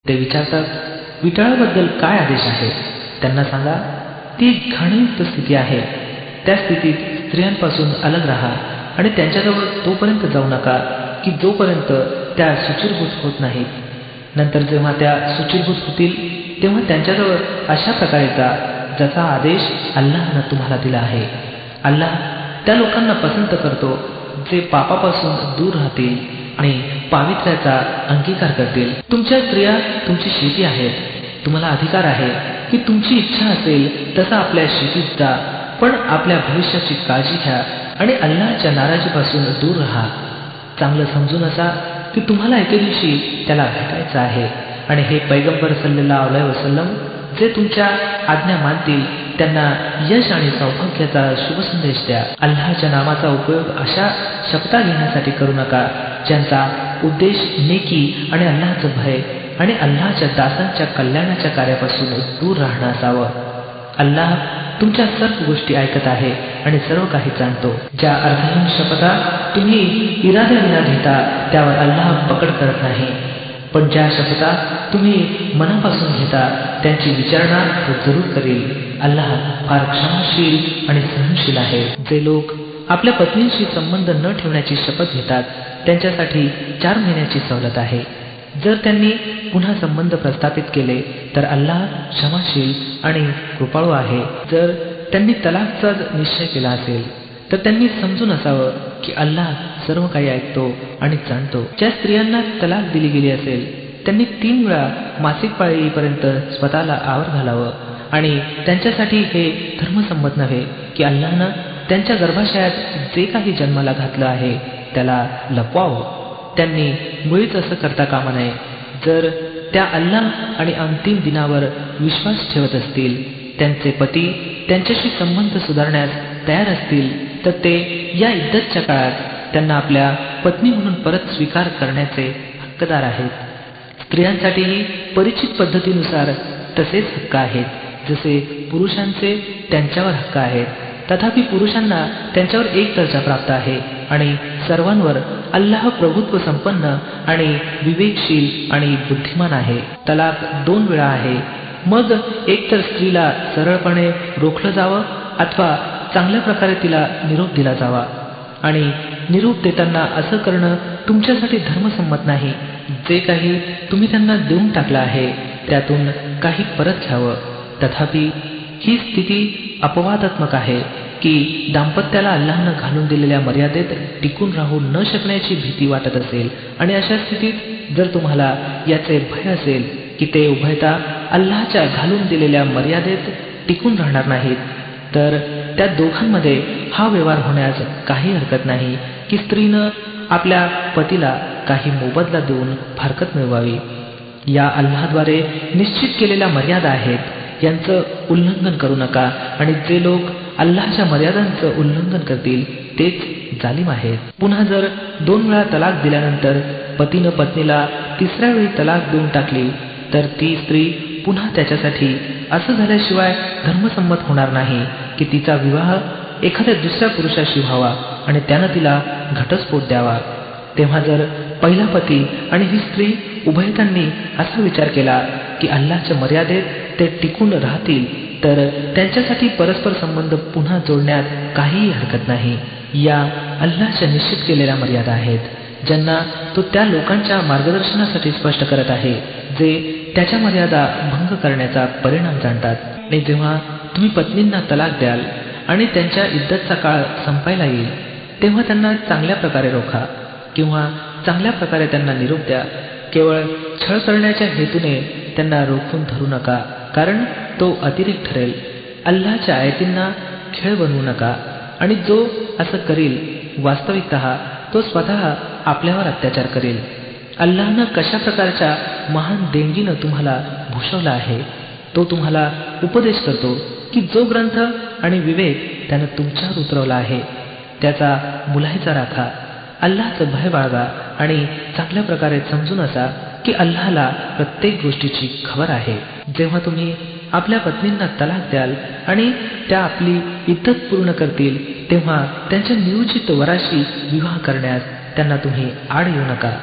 ते विचारतात, विटाळाबद्दल काय आदेश आहे? त्यांना सांगा, ती एक घाणयुक्त स्थिती आहे. त्या स्थितीत स्त्रियांपासून अलग राहा आणि त्यांच्याजवळ तोपर्यंत जाऊ नका की जोपर्यंत त्या शुचिर्भूत होत नाहीत. नंतर जेव्हा त्या शुचिर्भूत होतील तेव्हा त्यांच्याजवळ अशा प्रकारे जा जसा आदेश अल्लाहनं तुम्हाला दिला आहे. अल्लाह त्या लोकांना पसंत करतो जे पापापासून दूर राहतील आणि पावित्र्याचा अंगीकार करतील. तुमच्या स्त्रिया तुमची शेती आहेत. तुम्हाला अधिकार आहे की तुमची इच्छा असेल तसं आपल्या शेतीत जा, पण आपल्या भविष्याची काळजी घ्या आणि अल्लाहच्या नाराजीपासून दूर राहा. चांगलं समजून असा की तुम्हाला एके दिवशी त्याला भेटायचं आहे आणि हे पैगंबर सल्लल्लाहु अलैहि वसल्लम जे तुमच्या आज्ञा मानतील त्यांना यश आणि सौभाग्याचा शुभ संदेश द्या. अल्लाहच्या नामाचा उपयोग अशा शपथा घेण्यासाठी करू नका ज्यांचा उद्देश नेकी आणि अल्लाहचं भय आणि अल्लाहच्या दासांच्या कल्याणाच्या कार्यापासून दूर राहणं असावं. अल्लाह तुमच्या सर्व गोष्टी ऐकत आहे आणि सर्व काही जाणतो. ज्या अर्थहीन शपथा तुम्ही इराद्याविना घेता त्यावर अल्लाह पकड करत नाही, पण ज्या शपथा तुम्ही मनापासून घेता त्यांची विचारणा तो जरूर करेल. अल्लाह फार क्षमाशील आणि सहनशील आहे. जे लोक आपल्या पत्नींशी संबंध न ठेवण्याची शपथ घेतात त्यांच्यासाठी 4 महिन्याची सवलत आहे. जर त्यांनी पुन्हा संबंध प्रस्थापित केले तर अल्लाह क्षमाशील आणि कृपाळू आहे. जर त्यांनी तलाकचा निश्चय केला असेल तर त्यांनी समजून असावं की अल्लाह सर्व काही ऐकतो आणि जाणतो. ज्या स्त्रियांना तलाक दिली गेली असेल त्यांनी 3 वेळा मासिक पाळी येईपर्यंत स्वतःला आवर घालावं आणि त्यांच्यासाठी हे धर्मसंमत नव्हे की अल्लाहनं त्यांच्या गर्भाशयात जे काही जन्माला घातलं आहे त्याला लपवावं. त्यांनी मुळीच असं करता कामा नये. जर त्या अल्लाह आणि अंतिम दिनावर विश्वास ठेवत असतील, त्यांचे पती त्यांच्याशी संबंध सुधारण्यास तयार असतील तर ते या इद्दतच्या काळात त्यांना आपल्या पत्नी म्हणून परत स्वीकार करण्याचे हक्कदार आहेत. स्त्रियांसाठीही परिचित पद्धतीनुसार तसेच हक्क आहेत जसे पुरुषांचे त्यांच्यावर हक्क आहेत. तथापि पुरुषांना त्यांच्यावर एक दर्जा प्राप्त आहे आणि सर्वांवर अल्लाह प्रभुत्व संपन्न आणि विवेकशील आणि बुद्धिमान आहे. तलाक 2 वेळा आहे. मग एकतर स्त्रीला सरळपणे रोखलं जावं अथवा चांगल्या प्रकारे तिला निरोप दिला जावा आणि निरोप देताना असं करणं तुमच्यासाठी धर्मसंमत नाही. जे काही तुम्ही त्यांना देऊन टाकलं आहे त्यातून काही परत घ्यावं. तथापि ही स्थिती अपवादात्मक आहे की दाम्पत्याला अल्लाहनं घालून दिलेल्या मर्यादेत टिकून राहू न शकण्याची भीती वाटत असेल आणि अशा स्थितीत जर तुम्हाला याचे भय असेल की ते उभयता अल्लाहच्या घालून दिलेल्या मर्यादेत टिकून राहणार नाहीत तर त्या दोघांमध्ये हा व्यवहार होण्यास काही हरकत नाही की स्त्रीनं आपल्या पतीला काही मोबदला देऊन फारकत मिळवावी. या अल्लाहद्वारे निश्चित केलेल्या मर्यादा आहेत, यांचं उल्लंघन करू नका आणि जे लोक अल्लाहच्या मर्यादांचं उल्लंघन करतील तेच जालिम आहेत. पुन्हा जर 2 वेळा तलाक दिल्यानंतर पतीनं पत्नीला 3ऱ्या वेळी तलाक देऊन टाकली तर ती स्त्री पुन्हा त्याच्यासाठी असं झाल्याशिवाय धर्मसंमत होणार नाही की तिचा विवाह एखाद्या दुसऱ्या पुरुषाशी व्हावा आणि त्यानं तिला घटस्फोट द्यावा. तेव्हा जर पहिला पती आणि ही स्त्री उभयतांनी असा विचार केला की अल्लाहच्या मर्यादेत ते टिकून राहतील तर त्यांच्यासाठी परस्पर संबंध पुन्हा जोडण्यात काहीही हरकत नाही. या अल्लाहच्या निश्चित केलेल्या मर्यादा आहेत ज्यांना तो त्या लोकांच्या मार्गदर्शनासाठी स्पष्ट करत आहे जे त्याच्या मर्यादा भंग करण्याचा परिणाम जाणतात. आणि जेव्हा तुम्ही पत्नींना तलाक द्याल आणि त्यांच्या इद्दतचा काळ संपायला येईल तेव्हा त्यांना चांगल्या प्रकारे रोखा किंवा चांगल्या प्रकारे त्यांना निरोप द्या. केवळ छळ करण्याच्या हेतूने त्यांना रोखून धरू नका कारण तो अतिरेक ठरेल. अल्लाहच्या आयतींना खेळ बनवू नका आणि जो असं करील वास्तविकतः तो स्वतः आपल्यावर अत्याचार करेल. अल्लाहनं कशा प्रकारच्या महान देणगीनं तुम्हाला भूषवला आहे तो तुम्हाला उपदेश करतो की जो ग्रंथ आणि विवेक त्यानं तुमच्यावर उतरवला आहे त्याचा मुलाहिजा राखा. अल्लाहचं भय बाळगा आणि चांगल्या प्रकारे समजून असा की अल्लाहला प्रत्येक गोष्टीची खबर आहे. जेव्हा तुम्ही आपल्या पत्नींना तलाक द्याल आणि त्या आपली इद्दत पूर्ण करतील तेव्हा त्यांच्या नियोजित वराशी विवाह करण्यास त्यांना तुम्ही आड येऊ नका.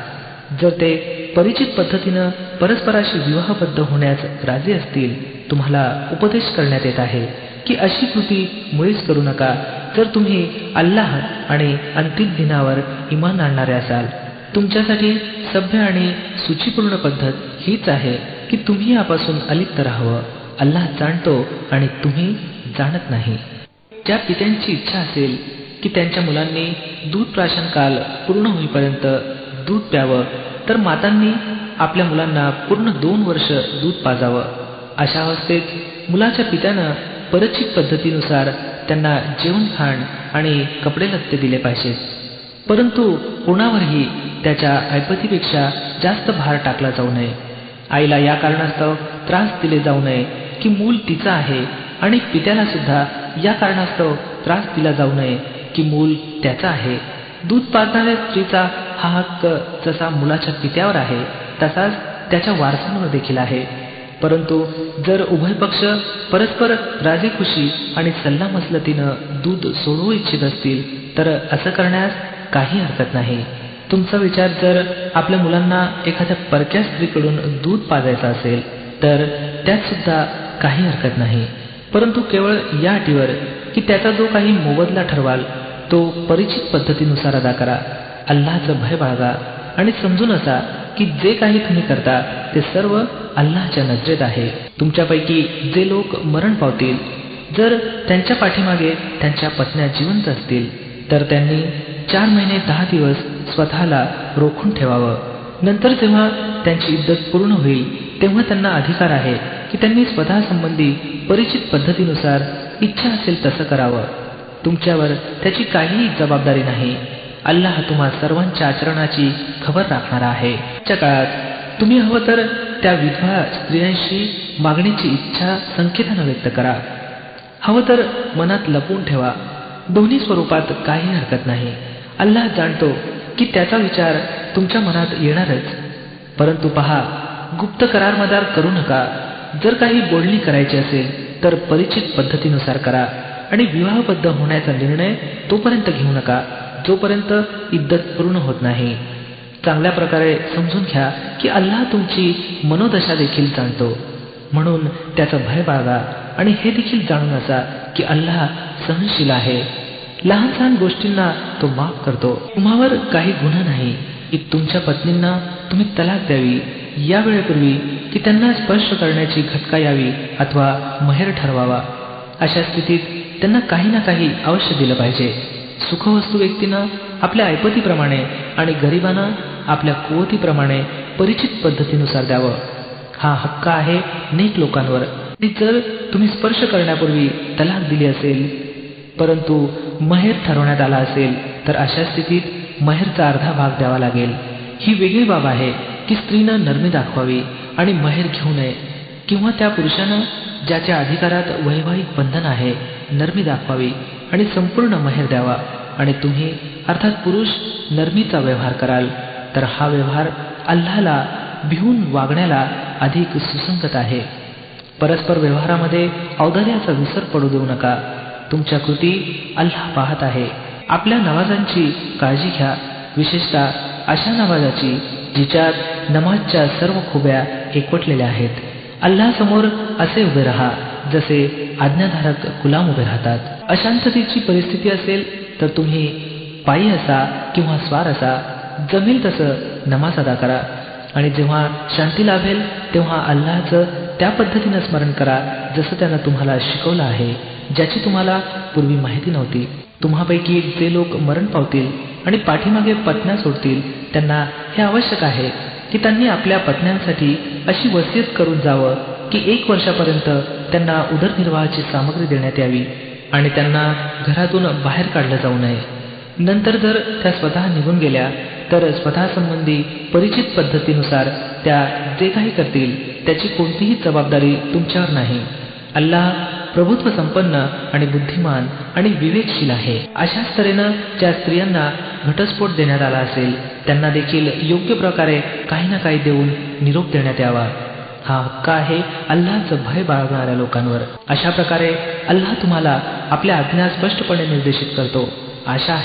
जर ते परिचित पद्धतीनं परस्पराशी विवाहबद्ध होण्यास राजी असतील, तुम्हाला उपदेश करण्यात येत आहे की अशी कृती मुळीच करू नका जर तुम्ही अल्लाह आणि अंतिम दिनावर इमान आणणारे असाल. तुमच्यासाठी सभ्य आणि सूचीपूर्ण पद्धत हीच आहे की तुम्ही यापासून अलिप्त राहावं. अल्लाह जाणतो आणि तुम्ही जाणत नाही. ज्या पित्यांची इच्छा असेल की त्यांच्या मुलांनी दूध प्राशन काल पूर्ण होईपर्यंत दूध प्यावं, तर मातांनी आपल्या मुलांना पूर्ण 2 वर्ष दूध पाजावं. अशा अवस्थेत मुलाच्या पित्यानं परिचित पद्धतीनुसार त्यांना जेवण खाण आणि कपडे लत्ते दिले पाहिजेत. परंतु कोणावरही त्याच्या ऐपतीपेक्षा जास्त भार टाकला जाऊ नये. आईला या कारणास्तव त्रास दिले जाऊ नये की मूल तिचं आहे आणि पित्याला सुद्धा या कारणास्तव त्रास दिला जाऊ नये की मूल त्याचा आहे. दूध पाजणाऱ्या स्त्रीचा हा हक्क जसा मुलाच्या पित्यावर आहे तसाच त्याच्या वारसांवर देखील आहे. परंतु जर उभय पक्ष परस्पर राजीखुशी आणि सल्लामसलतीनं दूध सोडवू इच्छित असतील तर असं करण्यास काही हरकत नाही. तुमचा विचार जर आपल्या मुलांना एखाद्या परक्या स्त्रीकडून दूध पाजायचं असेल तर त्यात सुद्धा काही हरकत नाही, परंतु केवळ या अटीवर की त्याचा जो काही मोबदला ठरवाल तो परिचित पद्धतीनुसार अदा करा. अल्लाहचं भय बाळगा आणि समजून असा की जे काही तुम्ही करता ते सर्व अल्लाहच्या नजरेत आहे. तुमच्यापैकी जे लोक मरण पावतील, जर त्यांच्या पाठीमागे त्यांच्या पत्न्या जिवंत असतील तर त्यांनी 4 महिने 10 दिवस स्वतःला रोखून ठेवावं. नंतर जेव्हा त्यांची इद्दत पूर्ण होईल तेव्हा त्यांना अधिकार आहे की त्यांनी स्वतःसंबंधी परिचित पद्धतीनुसार इच्छा असेल तसं करावं. तुमच्यावर त्याची काहीही जबाबदारी नाही. अल्लाह तुम्हा सर्वांच्या आचरणाची खबर राखणारा आहे. त्या काळात तुम्ही हवं तर त्या विधवा स्त्रियांशी मागण्याची इच्छा संकेतानं व्यक्त करा, हवं तर मनात लपवून ठेवा. दोन्ही स्वरूपात काही हरकत नाही. अल्लाह जाणतो की त्याचा विचार तुमच्या मनात येणारच. परंतु पहा, गुप्त करारमदार करू नका. जर काही बोलणी करायची असेल तर परिचित पद्धतीनुसार करा आणि विवाहबद्ध होण्याचा निर्णय तोपर्यंत घेऊ नका जोपर्यंत इद्दत पूर्ण होत नाही. चांगल्या प्रकारे समजून घ्या की अल्लाह तुमची मनोदशा देखील जाणतो, म्हणून त्याचं भय बाळगा आणि हे देखील जाणून असा की अल्लाह सहनशील आहे. लहान सहान गोष्टींना तो माफ करतो. तुम्हावर काही गुन्हा नाही की तुमच्या पत्नींना तुम्ही तलाक द्यावी या वेळेपूर्वी की त्यांना स्पर्श करण्याची घटका यावी अथवा महेर ठरवावा. अशा स्थितीत त्यांना काही ना काही अवश्य दिलं पाहिजे. सुखवस्तू व्यक्तीनं आपल्या ऐपतीप्रमाणे आणि गरिबांना आपल्या कुवतीप्रमाणे परिचित पद्धतीनुसार द्यावं. हा हक्क आहे नेक लोकांवर. जर तुम्ही स्पर्श करण्यापूर्वी तलाक दिली असेल परंतु महेर ठरवण्यात आला असेल तर अशा स्थितीत महेरचा अर्धा भाग द्यावा लागेल. ही वेगळी बाब आहे की स्त्रीनं नरमी दाखवावी आणि महेर घेऊ नये, किंवा त्या पुरुषानं ज्याच्या अधिकारात वैवाहिक बंधन आहे नरमी दाखवावी आणि संपूर्ण महेर द्यावा आणि तुम्ही अर्थात पुरुष नरमीचा व्यवहार कराल तर हा व्यवहार अल्लाहला भिवून वागण्याला अधिक सुसंगत आहे. परस्पर व्यवहारामध्ये औदार्याचा विसर पडू देऊ नका. तुमच्या कृती अल्लाह पाहत आहे. आपल्या नमाजांची काळजी घ्या, विशेषतः अशा नमाजाची जिच्यात नमाजच्या सर्व खुब्या एकवटलेल्या आहेत. अल्लाह समोर असे उभे राहा जसे आज्ञाधारक गुलाम उभे राहतात. अशांततेची परिस्थिती असेल तर तुम्ही पायी असा किंवा स्वार असा जमेल तसं नमाज अदा करा आणि जेव्हा शांती लाभेल तेव्हा अल्लाहचं त्या पद्धतीनं स्मरण करा जसं त्यानं तुम्हाला शिकवलं आहे, ज्याची तुम्हाला पूर्वी माहिती नव्हती. तुम्हापैकी जे लोक मरण पावतील आणि पाठीमागे पत्न्या सोडतील त्यांना हे आवश्यक आहे की त्यांनी आपल्या पत्न्यांसाठी अशी वसियत करून जावं की 1 वर्षापर्यंत त्यांना उदरनिर्वाहाची सामग्री देण्यात यावी आणि त्यांना घरातून बाहेर काढलं जाऊ नये. नंतर जर त्या स्वतः निघून गेल्या तर स्वतःसंबंधी परिचित पद्धतीनुसार त्या जे काही करतील त्याची कोणतीही जबाबदारी तुमच्यावर नाही. अल्लाह प्रभुत्व संपन्न आणि बुद्धिमान आणि विवेकशील आहे. अशाच तऱ्हेनं ज्या स्त्रियांना घटस्फोट देण्यात आला असेल त्यांना देखील योग्य प्रकारे काही ना काही देऊन निरोप देण्यात यावा. हा हक्क आहे अल्लाहचं भय बाळगणाऱ्या लोकांवर. अशा प्रकारे अल्लाह तुम्हाला आपल्या आज्ञा स्पष्टपणे निर्देशित करतो. आशा आहे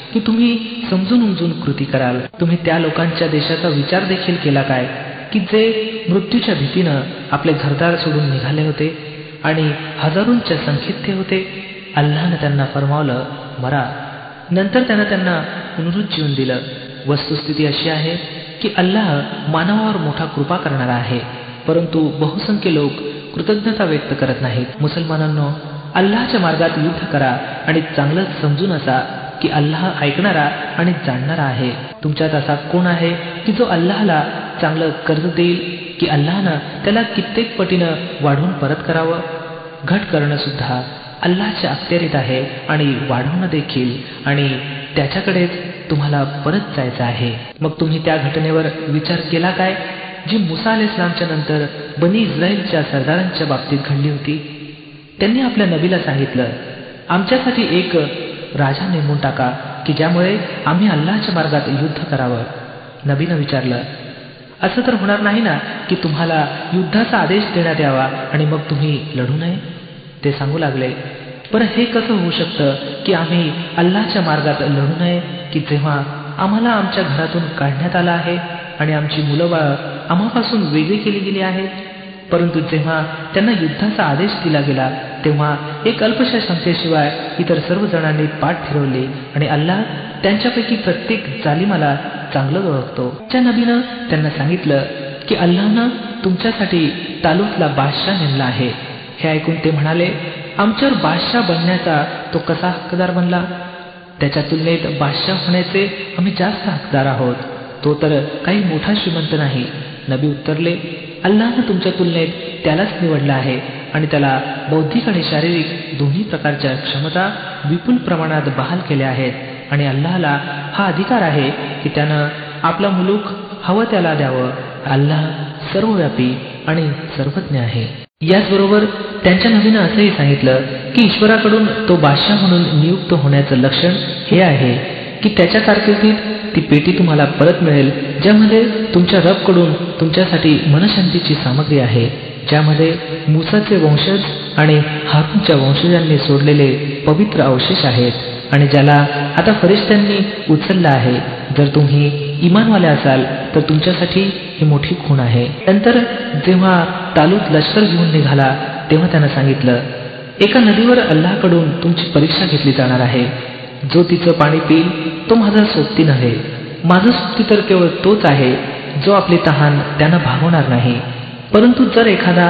की तुम्ही समजून उमजून कृती कराल? तुम्ही त्या लोकांच्या देशाचा विचार देखील केला काय की जे मृत्यूच्या भीतीनं आपले घरदार सोडून निघाले होते आणि हजारोंच्या संख्येत ते होते? अल्लाहनं त्यांना फरमावलं, मरा. नंतर त्यानं त्यांना पुनरुज्जीवन दिलं. वस्तुस्थिती अशी आहे की अल्लाह मानवावर मोठा कृपा करणारा आहे, परंतु बहुसंख्य लोक कृतज्ञता व्यक्त करत नाहीत. मुसलमानांनो, अल्लाहच्या मार्गात युद्ध करा आणि चांगलंच समजून असा की अल्लाह ऐकणारा आणि जाणणारा आहे. तुमच्यात असा कोण आहे की जो अल्लाहला चांगलं कर्ज देईल की अल्लाहनं त्याला कित्येक पटीनं वाढवून परत करावं? घट करणं सुद्धा अल्लाहच्या अखत्यारीत आहे आणि वाढवणं देखील, आणि त्याच्याकडेच तुम्हाला परत जायचं आहे. मग तुम्ही त्या घटनेवर विचार केला काय जी मुसा अलैहिस्सलामच्या नंतर बनी इस्रायलच्या सरदारांच्या बाबतीत घडली होती? त्यांनी आपल्या नबीला सांगितलं, आमच्यासाठी एक राजा नेमून टाका की ज्यामुळे आम्ही अल्लाहच्या मार्गात युद्ध करावं. नबीनं विचारलं, असं तर होणार नाही ना की तुम्हाला युद्धाचा आदेश देण्यात यावा आणि मग तुम्ही लढू नये? ते सांगू लागले, पण हे कसं होऊ शकतं की आम्ही अल्लाहच्या मार्गात लढू नये की जेव्हा आम्हाला आमच्या घरातून काढण्यात आलं आहे आणि आमची मुलं बाळं आम्हापासून वेगळी केली गेली आहेत? परंतु जेव्हा त्यांना युद्धाचा आदेश दिला गेला तेव्हा एक अल्पशा शंकेशिवाय इतर सर्व जणांनी पाठ फिरवली आणि अल्लाह त्यांच्यापैकी प्रत्येक जालिमाला चांगलं ओळखतो. त्या नबीनं त्यांना सांगितलं की अल्लाहनं तुमच्यासाठी तालूतला बादशाह नेमला आहे. हे ऐकून ते म्हणाले, आमच्यावर बादशाह बनण्याचा तो कसा हक्कदार बनला? त्याच्या तुलनेत बादशाह होण्याचे आम्ही जास्त हकदार आहोत. तो तर काही मोठा श्रीमंत नाही. नबी उत्तरले, अल्लाहनं तुमच्या तुलनेत त्यालाच निवडलं आहे आणि त्याला बौद्धिक आणि शारीरिक दोन्ही प्रकारच्या क्षमता विपुल प्रमाणात बहाल केल्या आहेत, आणि अल्लाहला हा अधिकार आहे की त्यानं आपला मुलूक हवं त्याला द्यावं. अल्लाह सर्वव्यापी आणि सर्वज्ञ आहे. याचबरोबर त्यांच्या नबीनं असंही सांगितलं की ईश्वराकडून तो बादशाह म्हणून नियुक्त होण्याचं लक्षण हे आहे की त्याच्या कारकिर्दीत ती पेटी तुम्हाला परत मिळेल ज्यामध्ये तुमच्या रबकडून तुमच्यासाठी मनशांतीची सामग्री आहे, ज्यामध्ये मूसाचे वंशज आणि हारूनच्या वंशजांनी सोडलेले पवित्र अवशेष आहेत आणि ज्याला आता फरिश्त्यांनी उचललं आहे. जर तुम्ही इमानवाले असाल तर तुमच्यासाठी ही मोठी खूण आहे. नंतर जेव्हा तालूत लष्कर घेऊन निघाला तेव्हा त्यानं सांगितलं, एका नदीवर अल्लाहकडून तुमची परीक्षा घेतली जाणार आहे. जो तिचं पाणी पिईल तो माझा सोबती नव्हे. माझं सोबती तर केवळ तोच आहे जो आपली तहान त्यानं भागवणार नाही. परंतु जर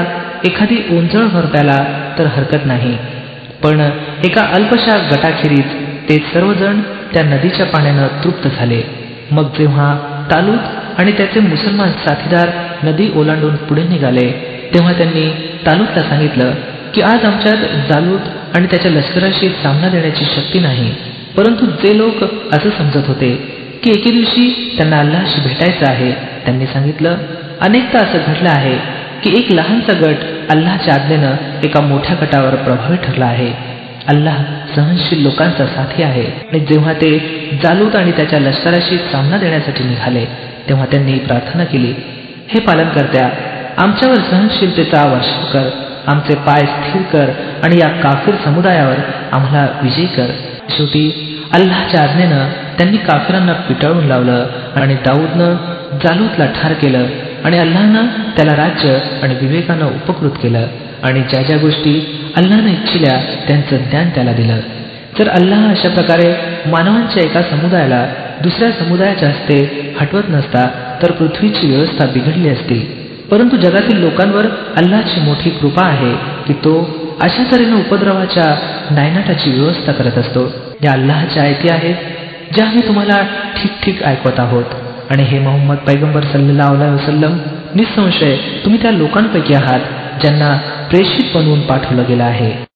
एखादी ओंजळ प्याला तर हरकत नाही. पण एका अल्पशा गटाखेरीज ते सर्वजण त्या नदीच्या पाण्यानं तृप्त झाले. मग जेव्हा तालूत आणि त्याचे मुसलमान साथीदार नदी ओलांडून पुढे निघाले तेव्हा त्यांनी तालूतला सांगितलं की आज आमच्यात जालूत आणि त्याच्या लष्कराशी सामना देण्याची शक्ती नाही. परंतु जे लोक असं समजत होते की एके दिवशी त्यांना अल्लाहशी भेटायचं आहे, त्यांनी सांगितलं, अनेकदा असं घडलं आहे की एक लहानसा गट अल्लाहच्या आज्ञेनं एका मोठ्या गटावर प्रभावी ठरला आहे. अल्लाह सहनशील लोकांचा साथी आहे. आणि जेव्हा ते जालूत आणि त्याच्या लष्कराशी सामना देण्यासाठी निघाले तेव्हा त्यांनी प्रार्थना केली, हे पालनकर्त्या, आमच्यावर सहनशीलतेचा वर्षाव कर, आमचे पाय स्थिर कर आणि या काफिर समुदायावर आम्हाला विजयी कर. शेवटी अल्लाहच्या आज्ञेनं त्यांनी काफिरांना पिटाळून लावलं आणि दाऊदनं जालूतला ठार केलं आणि अल्लाहनं त्याला राज्य आणि विवेकानं उपकृत केलं आणि ज्या ज्या गोष्टी अल्लाहनं इच्छिल्या त्यांचं ज्ञान त्याला दिलं. जर अल्लाह अशा प्रकारे मानवांच्या एका समुदायाला दुसऱ्या समुदायाच्या हस्ते हटवत नसता तर पृथ्वीची व्यवस्था बिघडली असती. परंतु जगातील लोकांवर अल्लाहची मोठी कृपा आहे की तो अशा तऱ्हेनं उपद्रवाच्या नायनाटाची व्यवस्था करत असतो. या अल्लाहच्या आयती आहेत ज्या आम्ही तुम्हाला ठीक ठीक ऐकवत आहोत. आणि हे मोहम्मद पैगंबर सल्लल्लाहु अलैहि वसल्लम, निसंशय तुम्ही त्या लोकांपैकी आहात ज्यांना प्रेषित बनवून पाठवलं गेलं आहे.